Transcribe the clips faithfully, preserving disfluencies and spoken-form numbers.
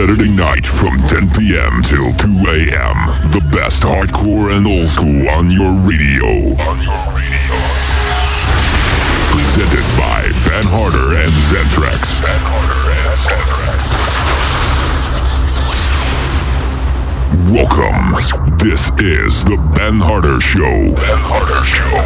Saturday night from ten p.m. till two a.m. The best hardcore and old school on your radio. On your radio. Presented by Ben Harder and Zentrax. Ben Harder and Zentrax. Welcome. This is the Ben Harder Show. Ben Harder Show.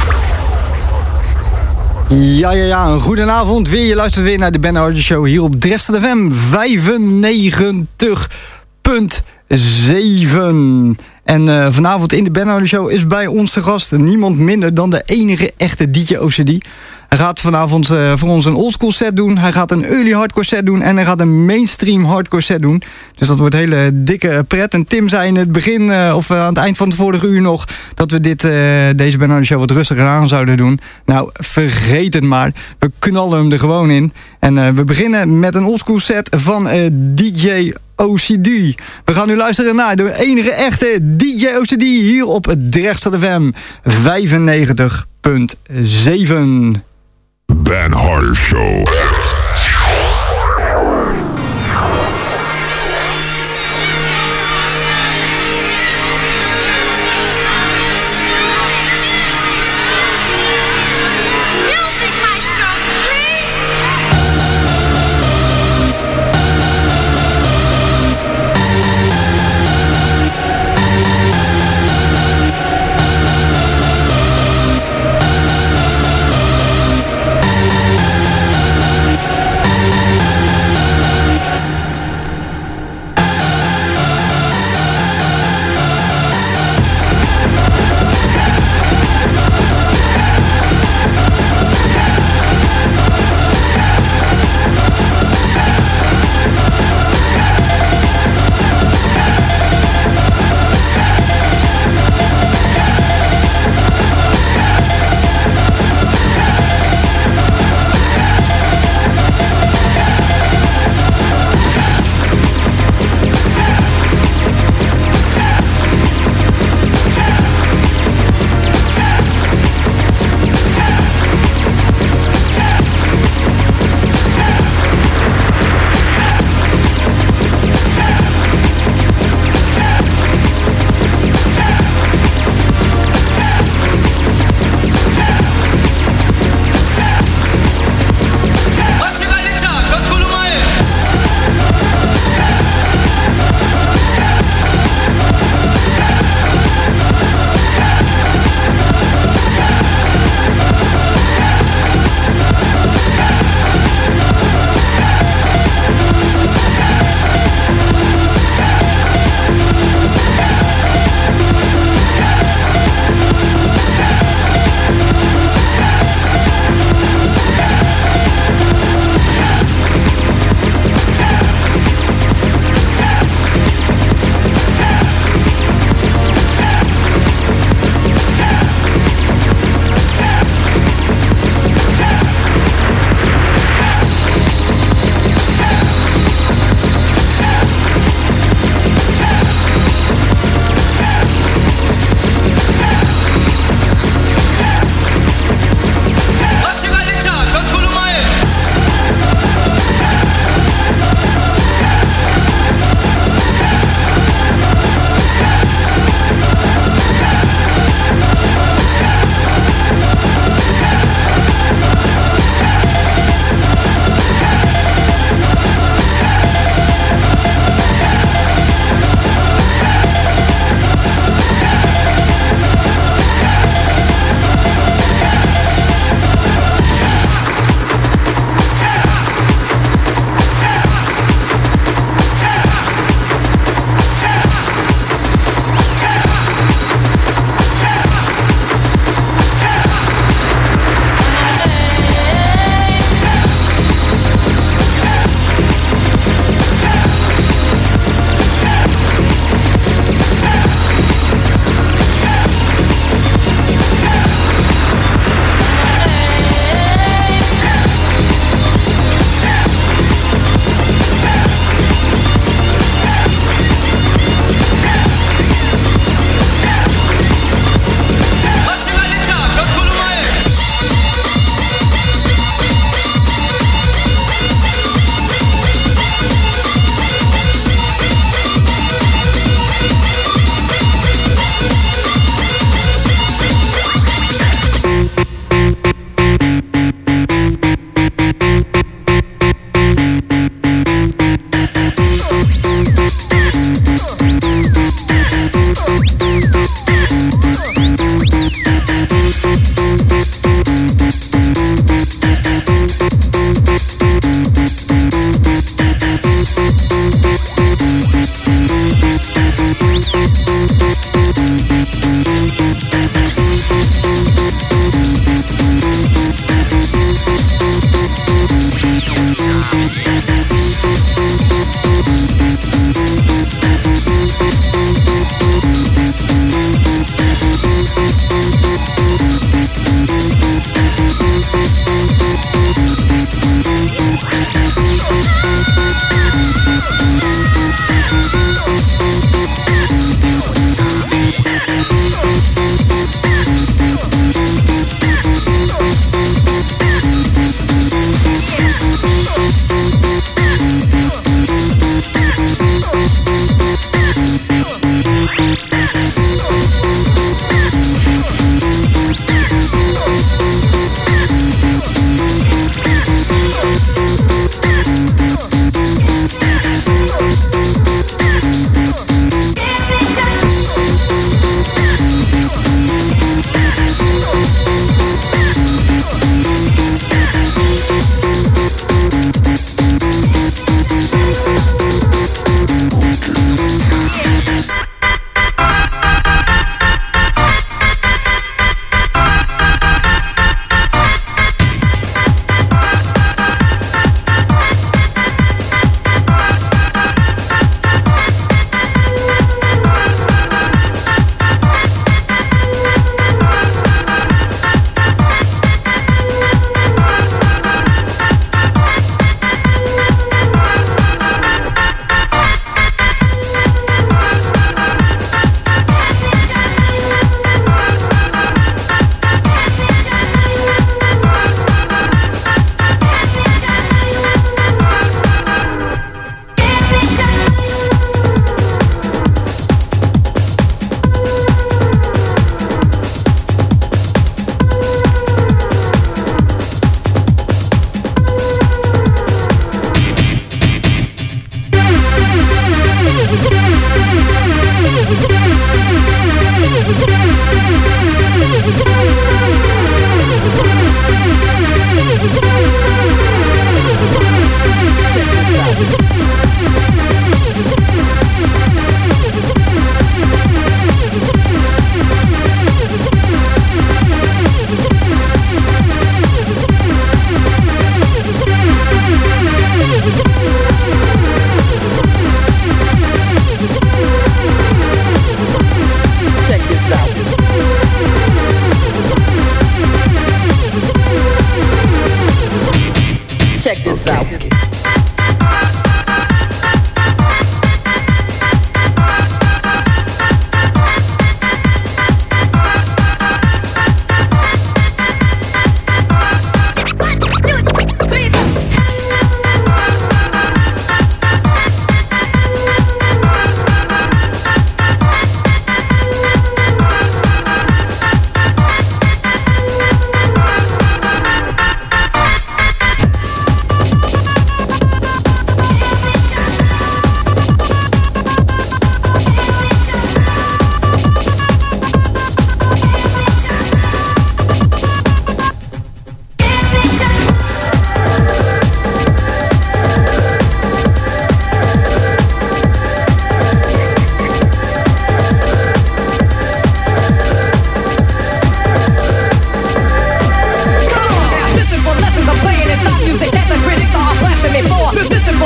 Ja, ja, ja, een goedenavond weer. Je luistert weer naar de Ben Harder Show hier op Dresden F M vijfennegentig komma zeven. En uh, vanavond in de Ben Harder Show is bij ons te gast niemand minder dan de enige echte D J O C D. Hij gaat vanavond uh, voor ons een oldschool set doen. Hij gaat een early hardcore set doen. En hij gaat een mainstream hardcore set doen. Dus dat wordt een hele dikke pret. En Tim zei in het begin, uh, of uh, aan het eind van het vorige uur nog, dat we dit, uh, deze Ben Harder Show wat rustiger aan zouden doen. Nou, vergeet het maar. We knallen hem er gewoon in. En uh, we beginnen met een oldschool set van uh, D J O C D. We gaan nu luisteren naar de enige echte D J O C D hier op Dresden F M vijfennegentig komma zeven. Ben Harder Show.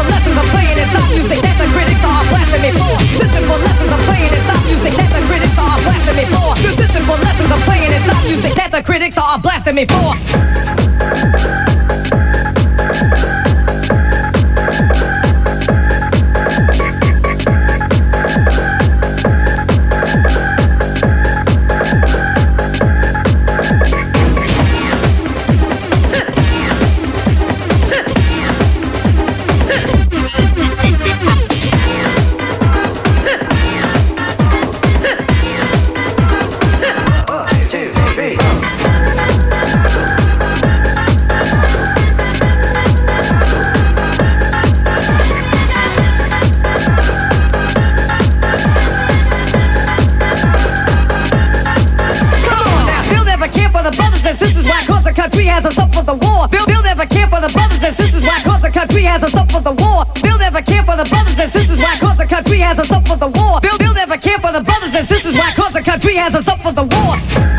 lessons I'm playing inside music that the critics are blasting me for. Listen for lessons I'm playing inside music that the critics are blasting me for. Listen for lessons I'm playing inside music that the critics are blasting me for. Country has us up for the war. Bill, Bill never care for the brothers and sisters. Why? Cause the country has us up for the war. Bill never care for the brothers and sisters. Why? Cause the country has us up for the war. Bill, Bill never care for the brothers and sisters. Why? Cause the country has us up for the war.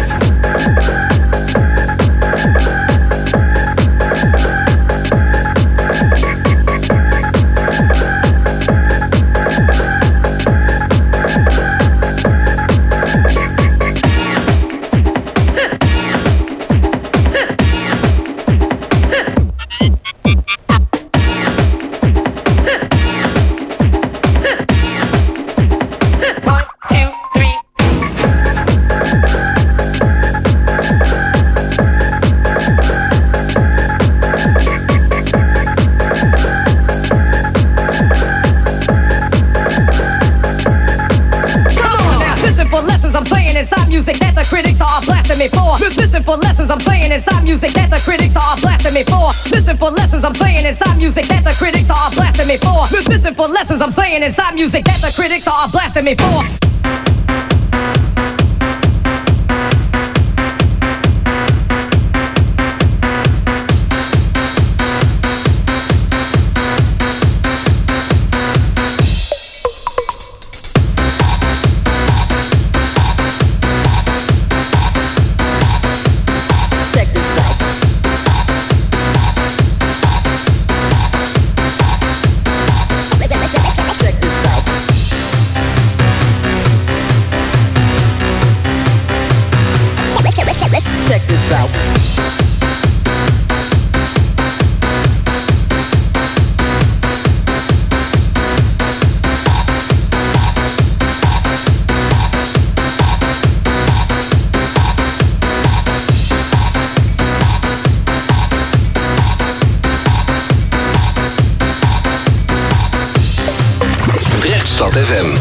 Music that the critics are blasting me for. Listen for lessons I'm playing inside music that the critics are blasting me for. Listen for lessons I'm playing inside music that the critics are blasting me for. Listen for lessons I'm playing inside music that the critics are blasting me for. Stad F M.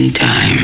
In time.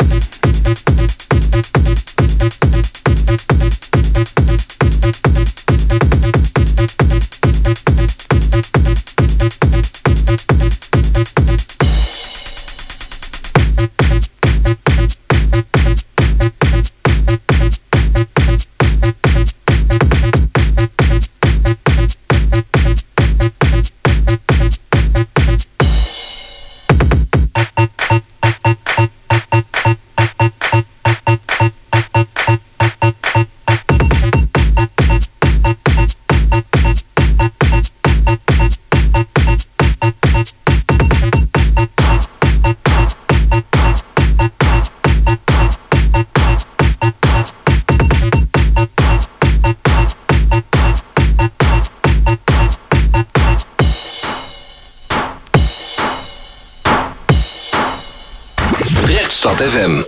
Stad F M.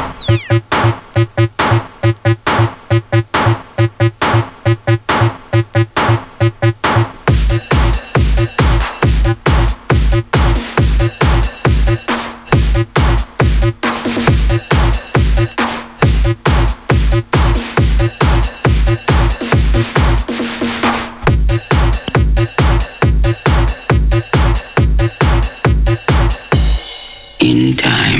In time.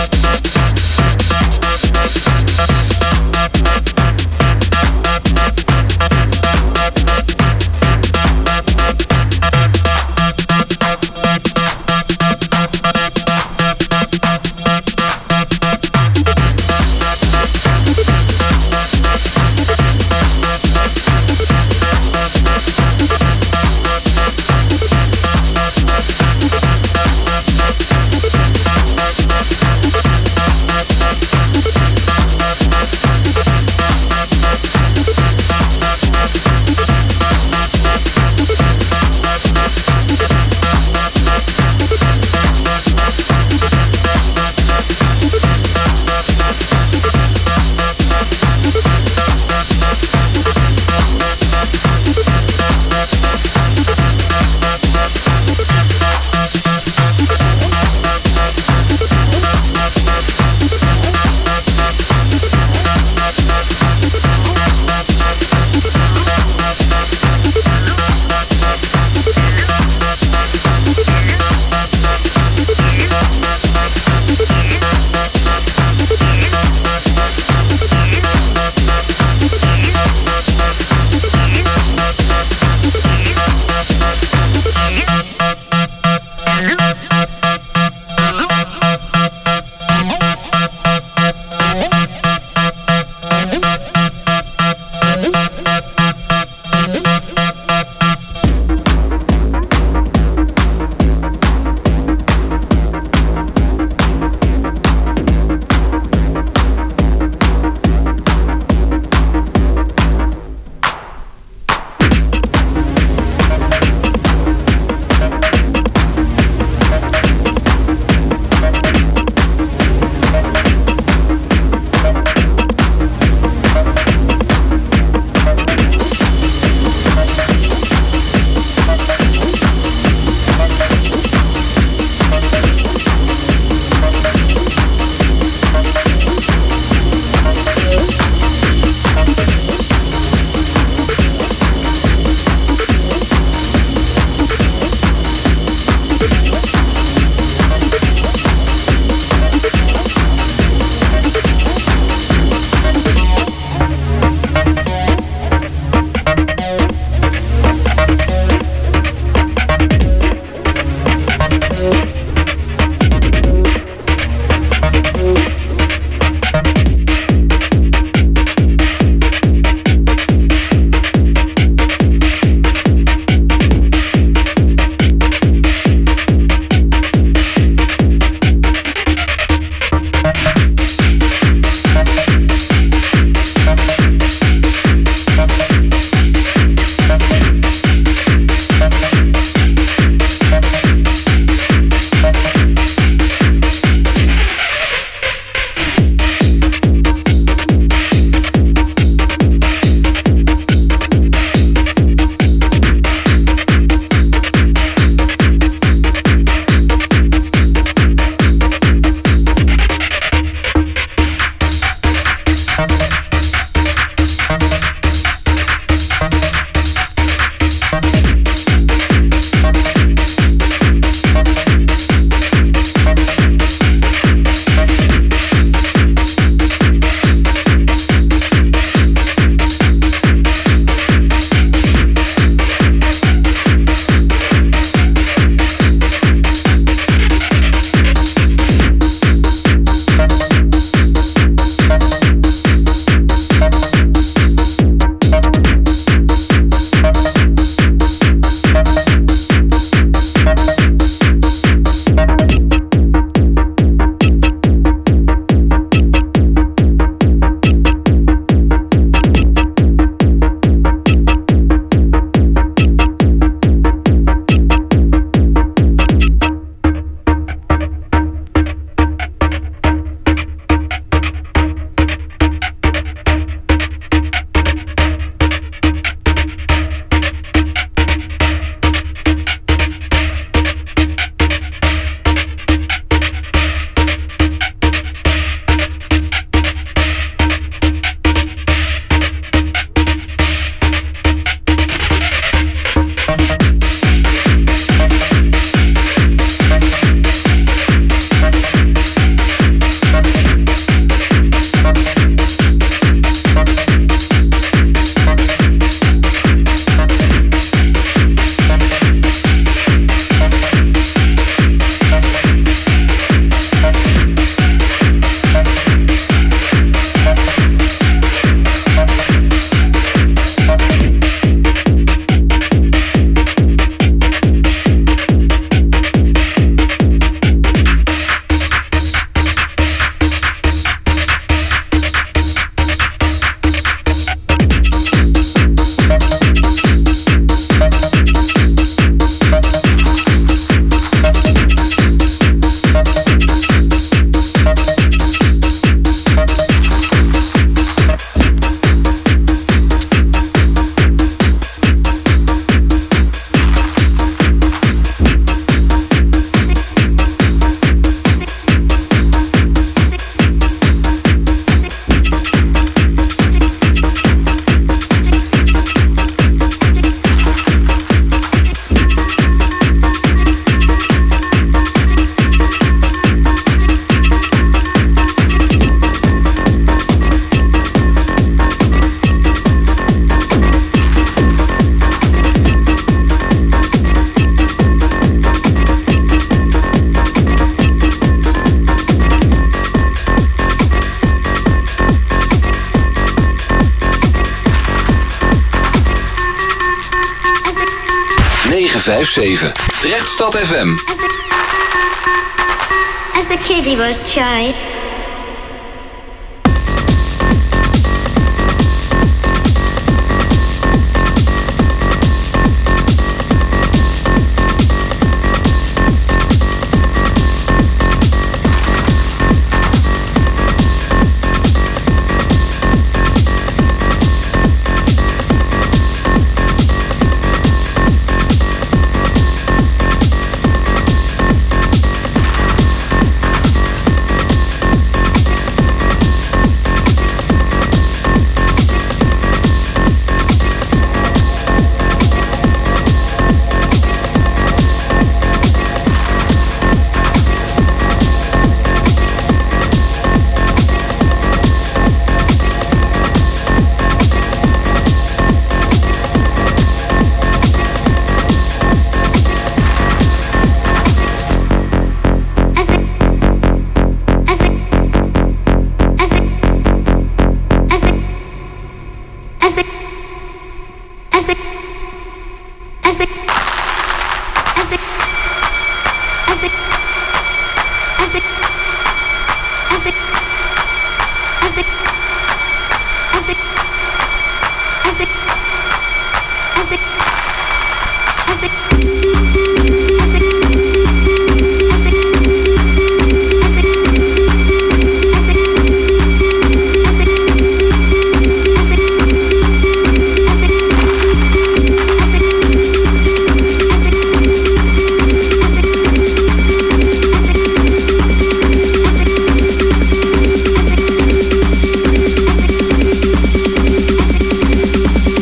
negen vijf zeven. Drechtstad F M. As a kid he was shy. As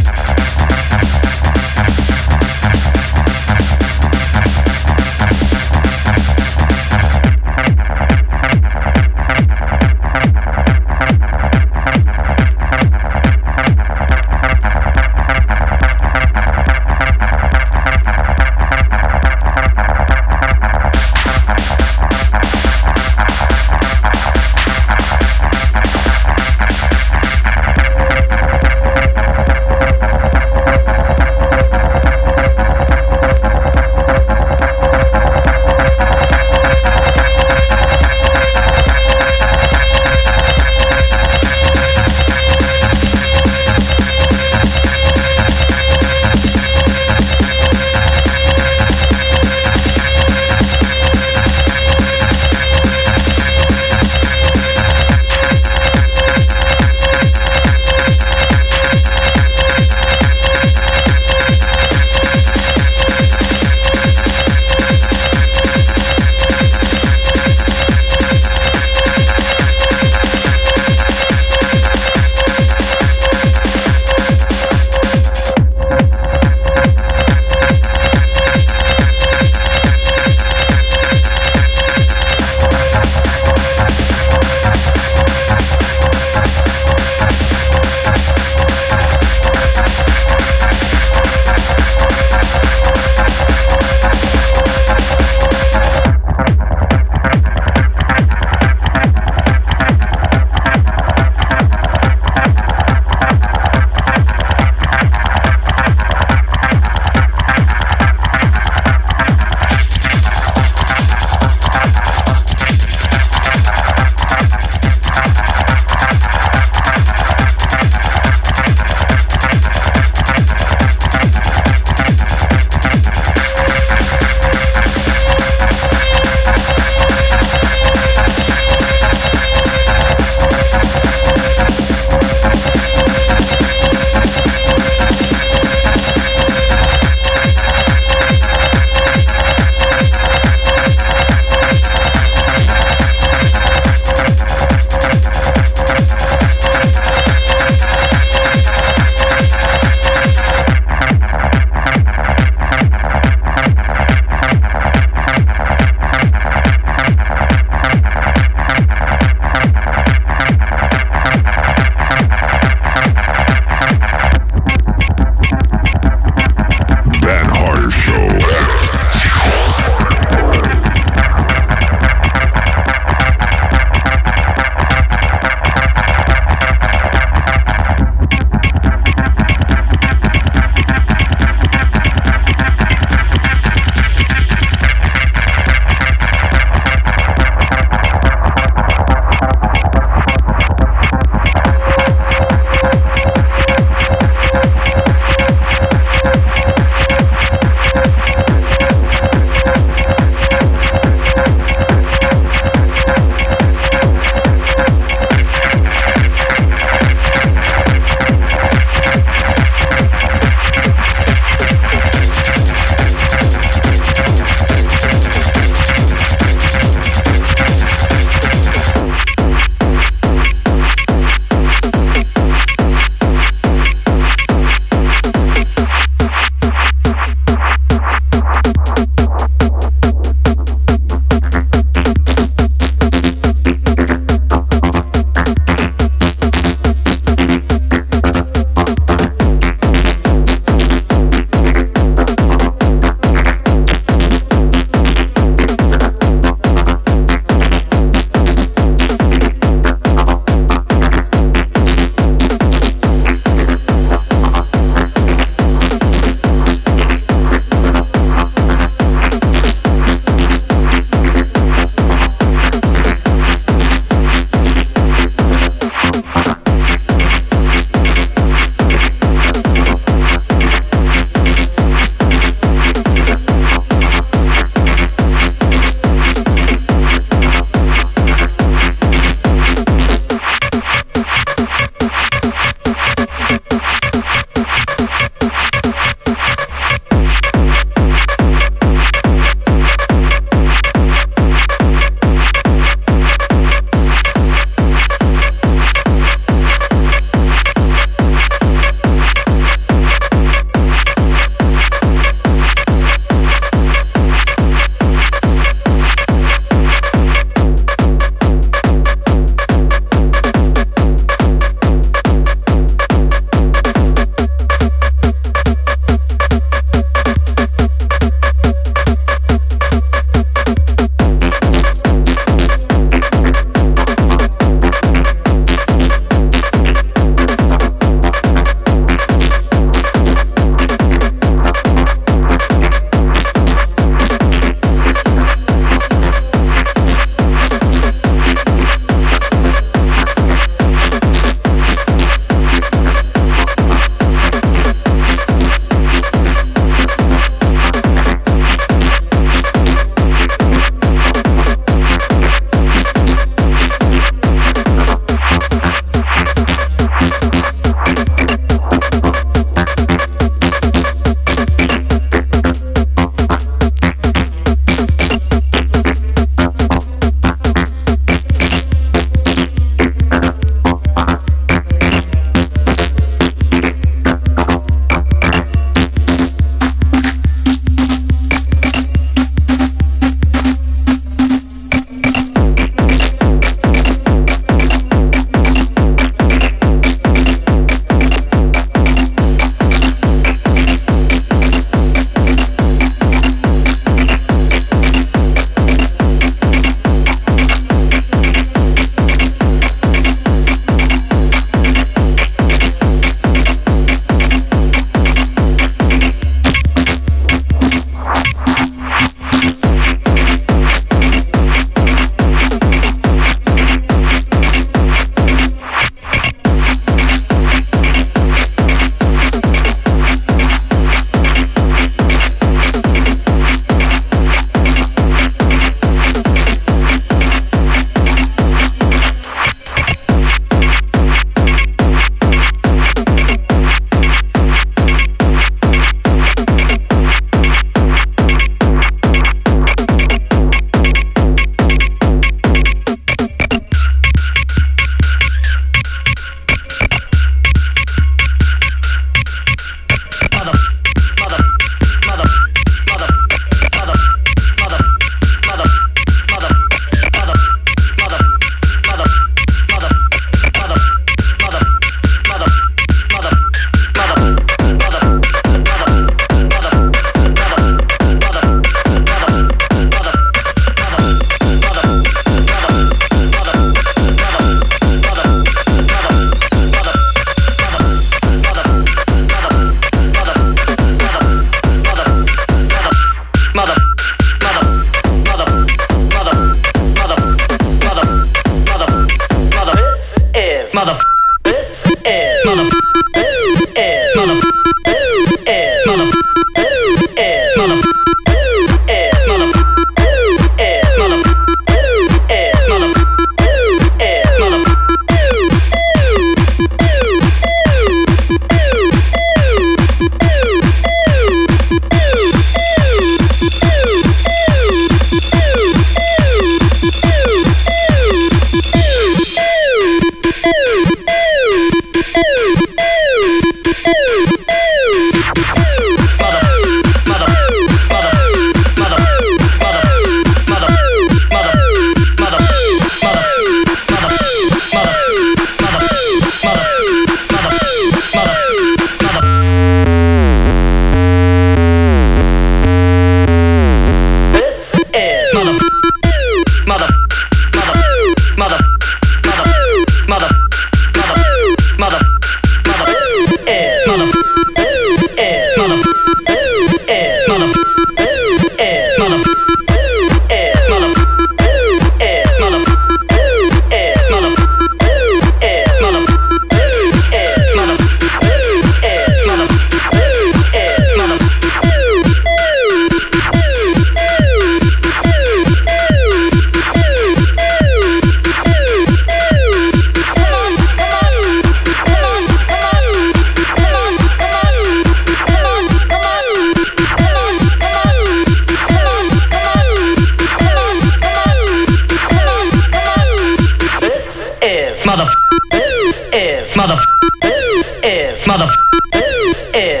is. Mother this is.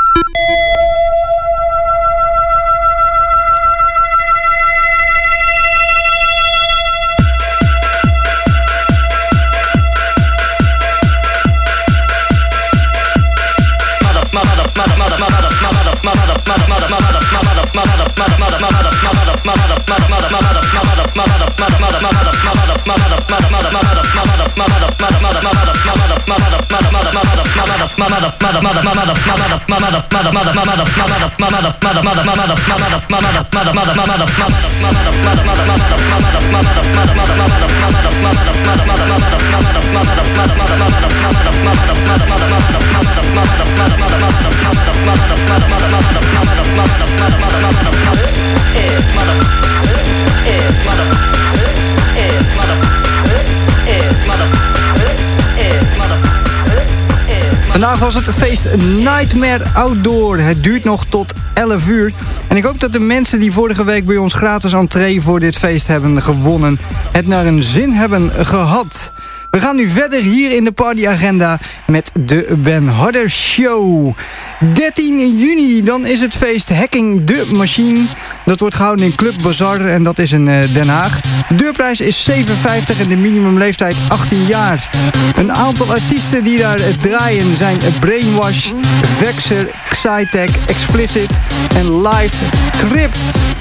Vandaag was het feest Nightmare Outdoor. Het duurt nog tot elf uur. En ik hoop dat de mensen die vorige week bij ons gratis entree voor dit feest hebben gewonnen, het naar hun zin hebben gehad. We gaan nu verder hier in de partyagenda met de Ben Harder Show. dertien juni, dan is het feest Hacking de Machine. Dat wordt gehouden in Club Bazaar en dat is in Den Haag. De deurprijs is zeven vijftig en de minimumleeftijd achttien jaar. Een aantal artiesten die daar draaien zijn Brainwash, Vexer, Xytech, Explicit en Live Crypt.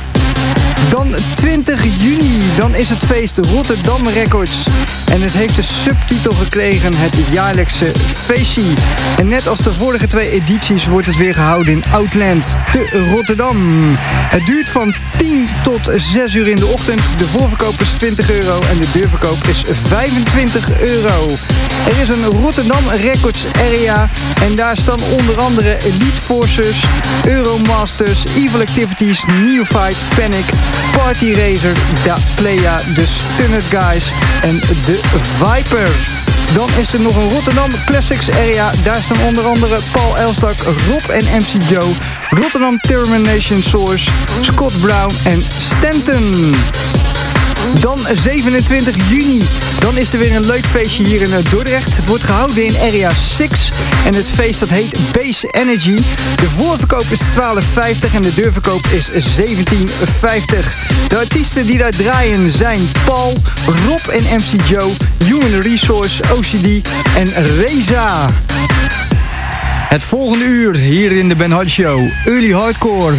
Dan twintig juni, dan is het feest Rotterdam Records. En het heeft de subtitel gekregen, het jaarlijkse feestje. En net als de vorige twee edities wordt het weer gehouden in Outland te Rotterdam. Het duurt van tien tot zes uur in de ochtend. De voorverkoop is twintig euro en de deurverkoop is vijfentwintig euro. Er is een Rotterdam Records area en daar staan onder andere Elite Forces, Euromasters, Evil Activities, Neophyte, Panic, Party Racer, Da Playa, de Stunned Guys en de Viper. Dan is er nog een Rotterdam Classics area. Daar staan onder andere Paul Elstak, Rob en M C Joe, Rotterdam Termination Source, Scott Brown en Stanton. Dan zevenentwintig juni. Dan is er weer een leuk feestje hier in Dordrecht. Het wordt gehouden in Area zes. En het feest dat heet Base Energy. De voorverkoop is twaalf vijftig en de deurverkoop is zeventien vijftig. De artiesten die daar draaien zijn Paul, Rob en M C Joe, Human Resource, O C D en Reza. Het volgende uur hier in de Ben Hard Show. Early Hardcore.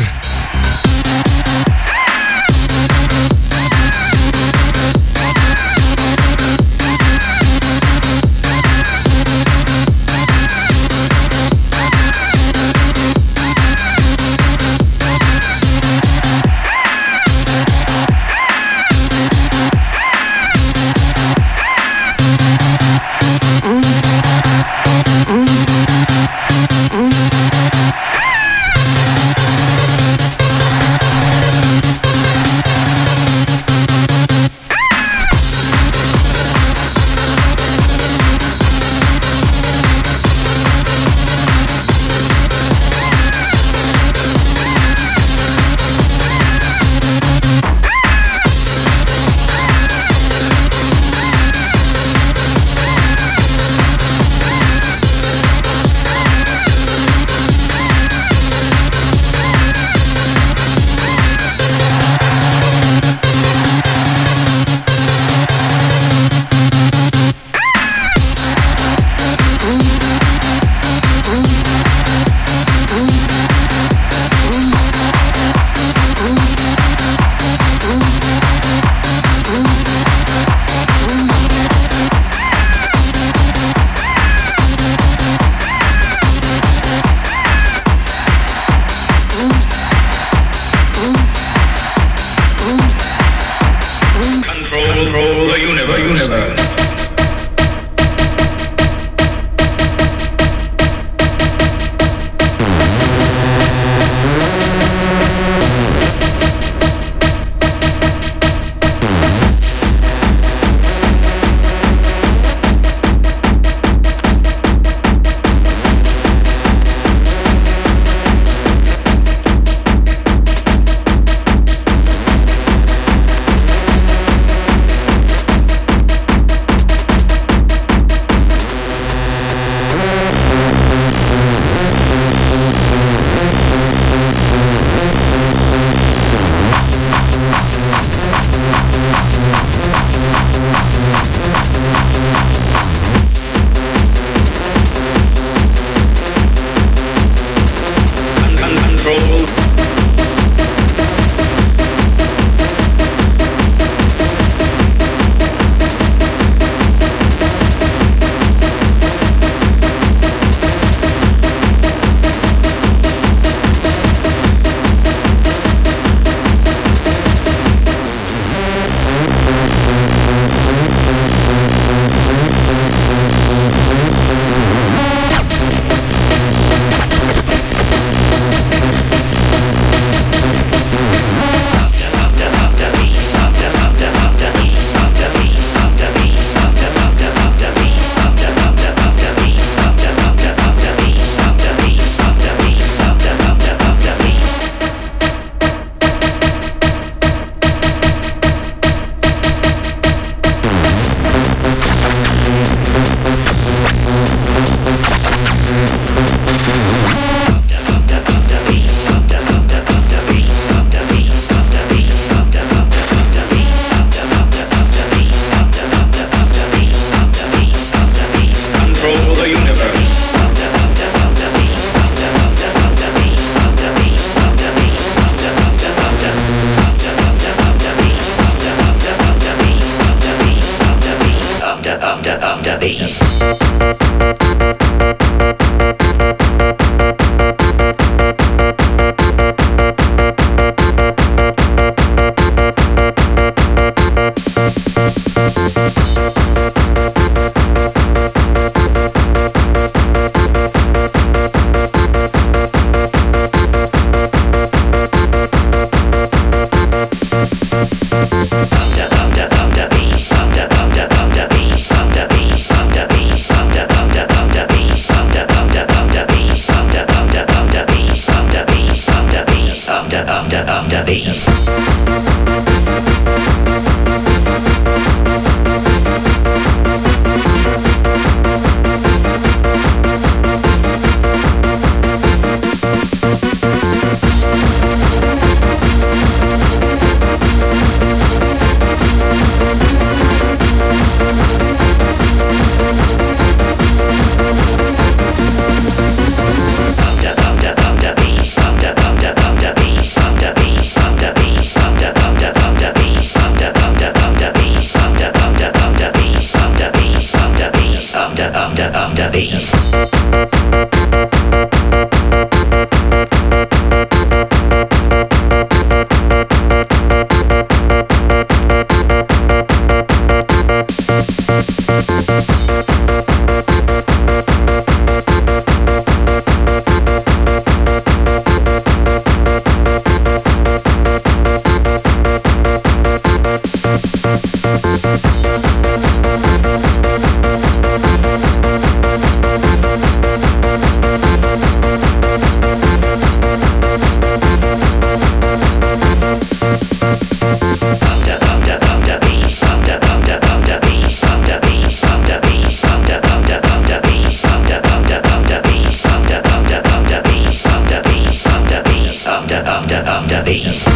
bass.